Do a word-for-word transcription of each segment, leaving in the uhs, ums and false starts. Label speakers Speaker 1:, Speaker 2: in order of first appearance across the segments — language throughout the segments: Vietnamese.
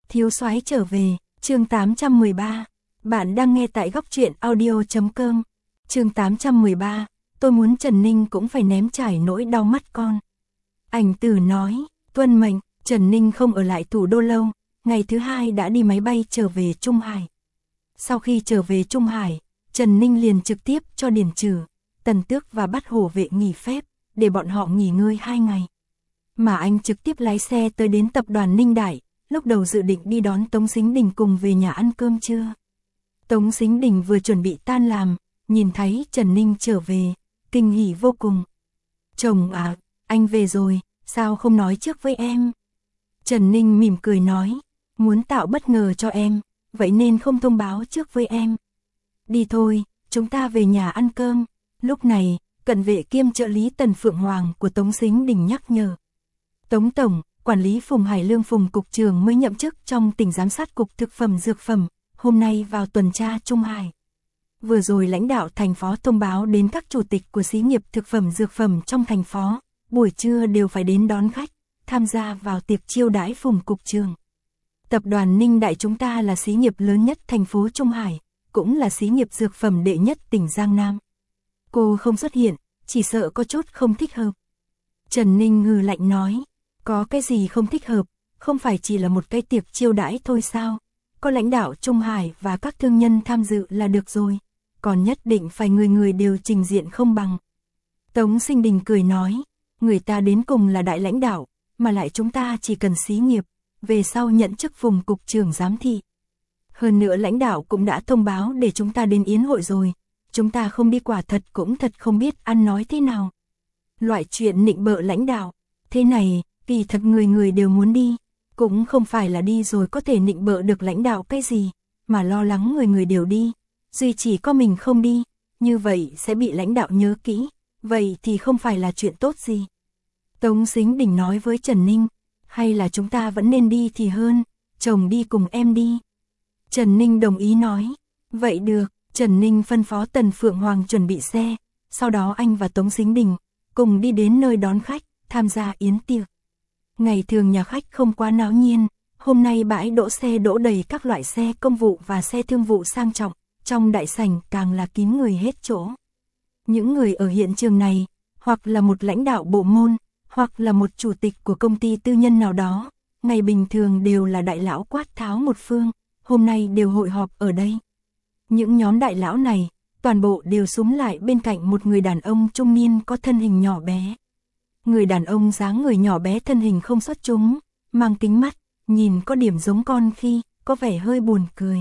Speaker 1: Thiếu soái trở về, chương tám trăm mười ba. Bạn đang nghe tại góc truyện audio chấm com. Chương tám trăm mười ba, tôi muốn Trần Ninh cũng phải nếm trải nỗi đau mắt con. Ảnh Tử nói, tuân mệnh. Trần Ninh không ở lại thủ đô lâu, ngày thứ hai đã đi máy bay trở về Trung Hải. Sau khi trở về Trung Hải, Trần Ninh liền trực tiếp cho Điền Trừ, Tần Tước và Bát Hổ vệ nghỉ phép, để bọn họ nghỉ ngơi hai ngày. Mà anh trực tiếp lái xe tới đến tập đoàn Ninh Đại, lúc đầu dự định đi đón Tống Sính Đình cùng về nhà ăn cơm trưa. Tống Sính Đình vừa chuẩn bị tan làm, nhìn thấy Trần Ninh trở về, kinh hỉ vô cùng. Chồng à, anh về rồi, sao không nói trước với em? Trần Ninh mỉm cười nói, muốn tạo bất ngờ cho em, vậy nên không thông báo trước với em. Đi thôi, chúng ta về nhà ăn cơm. Lúc này, cận vệ kiêm trợ lý Tần Phượng Hoàng của Tống Sính Đình nhắc nhở. Tống Tổng, quản lý Phùng Hải Lương Phùng Cục trưởng mới nhậm chức trong tỉnh giám sát Cục Thực phẩm Dược phẩm, hôm nay vào tuần tra Trung Hải. Vừa rồi lãnh đạo thành phố thông báo đến các chủ tịch của xí nghiệp thực phẩm dược phẩm trong thành phố, buổi trưa đều phải đến đón khách, tham gia vào tiệc chiêu đãi Phùng Cục trưởng. Tập đoàn Ninh Đại chúng ta là xí nghiệp lớn nhất thành phố Trung Hải, cũng là xí nghiệp dược phẩm đệ nhất tỉnh Giang Nam. Cô không xuất hiện, chỉ sợ có chút không thích hợp. Trần Ninh hừ lạnh nói, có cái gì không thích hợp, không phải chỉ là một cái tiệc chiêu đãi thôi sao? Có lãnh đạo Trung Hải và các thương nhân tham dự là được rồi, còn nhất định phải người người đều trình diện không bằng. Tống Sinh Đình cười nói, người ta đến cùng là đại lãnh đạo, mà lại chúng ta chỉ cần xí nghiệp, về sau nhận chức Phùng Cục trưởng giám thị. Hơn nữa lãnh đạo cũng đã thông báo để chúng ta đến yến hội rồi, chúng ta không đi quả thật cũng thật không biết ăn nói thế nào. Loại chuyện nịnh bợ lãnh đạo, thế này, kỳ thật người người đều muốn đi, cũng không phải là đi rồi có thể nịnh bợ được lãnh đạo cái gì, mà lo lắng người người đều đi, duy chỉ có mình không đi, như vậy sẽ bị lãnh đạo nhớ kỹ, vậy thì không phải là chuyện tốt gì. Tống Sính Đình nói với Trần Ninh, hay là chúng ta vẫn nên đi thì hơn, chồng đi cùng em đi. Trần Ninh đồng ý nói, vậy được. Trần Ninh phân phó Tần Phượng Hoàng chuẩn bị xe, sau đó anh và Tống Sính Đình cùng đi đến nơi đón khách, tham gia yến tiệc. Ngày thường nhà khách không quá náo nhiên, hôm nay bãi đỗ xe đỗ đầy các loại xe công vụ và xe thương vụ sang trọng, trong đại sảnh càng là kín người hết chỗ. Những người ở hiện trường này, hoặc là một lãnh đạo bộ môn, hoặc là một chủ tịch của công ty tư nhân nào đó, ngày bình thường đều là đại lão quát tháo một phương, hôm nay đều hội họp ở đây. Những nhóm đại lão này, toàn bộ đều súm lại bên cạnh một người đàn ông trung niên có thân hình nhỏ bé. Người đàn ông dáng người nhỏ bé thân hình không xuất chúng, mang kính mắt, nhìn có điểm giống con khi, có vẻ hơi buồn cười.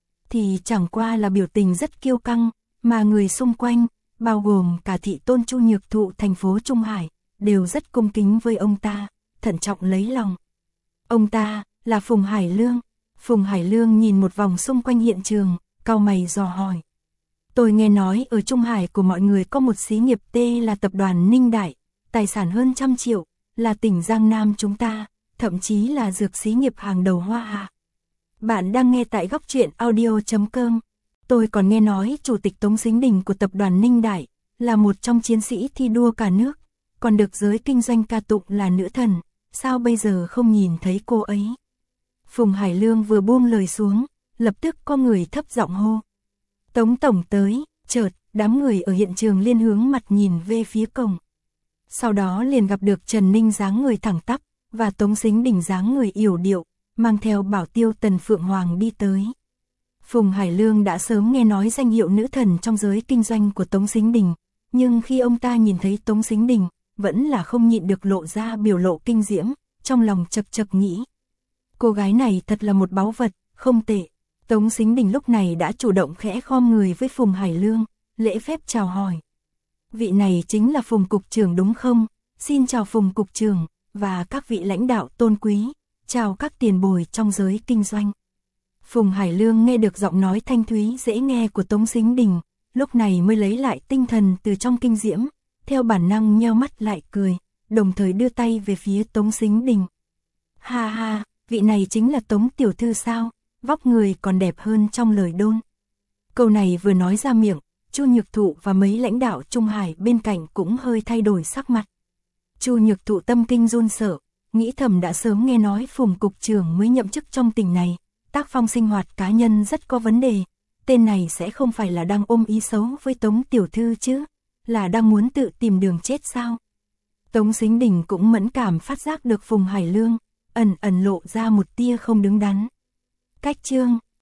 Speaker 1: Thì chẳng qua là biểu tình rất kiêu căng, mà người xung quanh, bao gồm cả thị tôn Chu Nhược Thụ thành phố Trung Hải, đều rất cung kính với ông ta, thận trọng lấy lòng. Ông ta, là Phùng Hải Lương. Phùng Hải Lương nhìn một vòng xung quanh hiện trường, cau mày dò hỏi. Tôi nghe nói ở Trung Hải của mọi người có một xí nghiệp T là tập đoàn Ninh Đại, tài sản hơn trăm triệu, là tỉnh Giang Nam chúng ta, thậm chí là dược xí nghiệp hàng đầu Hoa Hạ. Bạn đang nghe tại góc truyện audio chấm com. Tôi còn nghe nói Chủ tịch Tống Sính Đình của tập đoàn Ninh Đại, là một trong chiến sĩ thi đua cả nước, còn được giới kinh doanh ca tụng là nữ thần, sao bây giờ không nhìn thấy cô ấy? Phùng Hải Lương vừa buông lời xuống, lập tức có người thấp giọng hô. Tống Tổng tới, chợt, đám người ở hiện trường liên hướng mặt nhìn về phía cổng. Sau đó liền gặp được Trần Ninh dáng người thẳng tắp, và Tống Sính Đình dáng người yểu điệu, mang theo bảo tiêu Tần Phượng Hoàng đi tới. Phùng Hải Lương đã sớm nghe nói danh hiệu nữ thần trong giới kinh doanh của Tống Sính Đình, nhưng khi ông ta nhìn thấy Tống Sính Đình, vẫn là không nhịn được lộ ra biểu lộ kinh diễm, trong lòng chật chật nghĩ. Cô gái này thật là một báu vật, không tệ. Tống Sính Đình lúc này đã chủ động khẽ khom người với Phùng Hải Lương, lễ phép chào hỏi. Vị này chính là Phùng Cục trưởng đúng không? Xin chào Phùng Cục trưởng, và các vị lãnh đạo tôn quý, chào các tiền bối trong giới kinh doanh. Phùng Hải Lương nghe được giọng nói thanh thúy dễ nghe của Tống Sính Đình, lúc này mới lấy lại tinh thần từ trong kinh diễm, theo bản năng nheo mắt lại cười, đồng thời đưa tay về phía Tống Sính Đình. Ha ha, vị này chính là Tống tiểu thư sao? Vóc người còn đẹp hơn trong lời đồn. Câu này vừa nói ra miệng, Chu Nhược Thụ và mấy lãnh đạo Trung Hải bên cạnh cũng hơi thay đổi sắc mặt. Chu Nhược Thụ tâm kinh run sợ, nghĩ thầm đã sớm nghe nói Phùng cục trưởng mới nhậm chức trong tỉnh này, tác phong sinh hoạt cá nhân rất có vấn đề, tên này sẽ không phải là đang ôm ý xấu với Tống tiểu thư chứ, là đang muốn tự tìm đường chết sao? Tống Sính Đình cũng mẫn cảm phát giác được Phùng Hải Lương ẩn ẩn lộ ra một tia không đứng đắn. Cách chương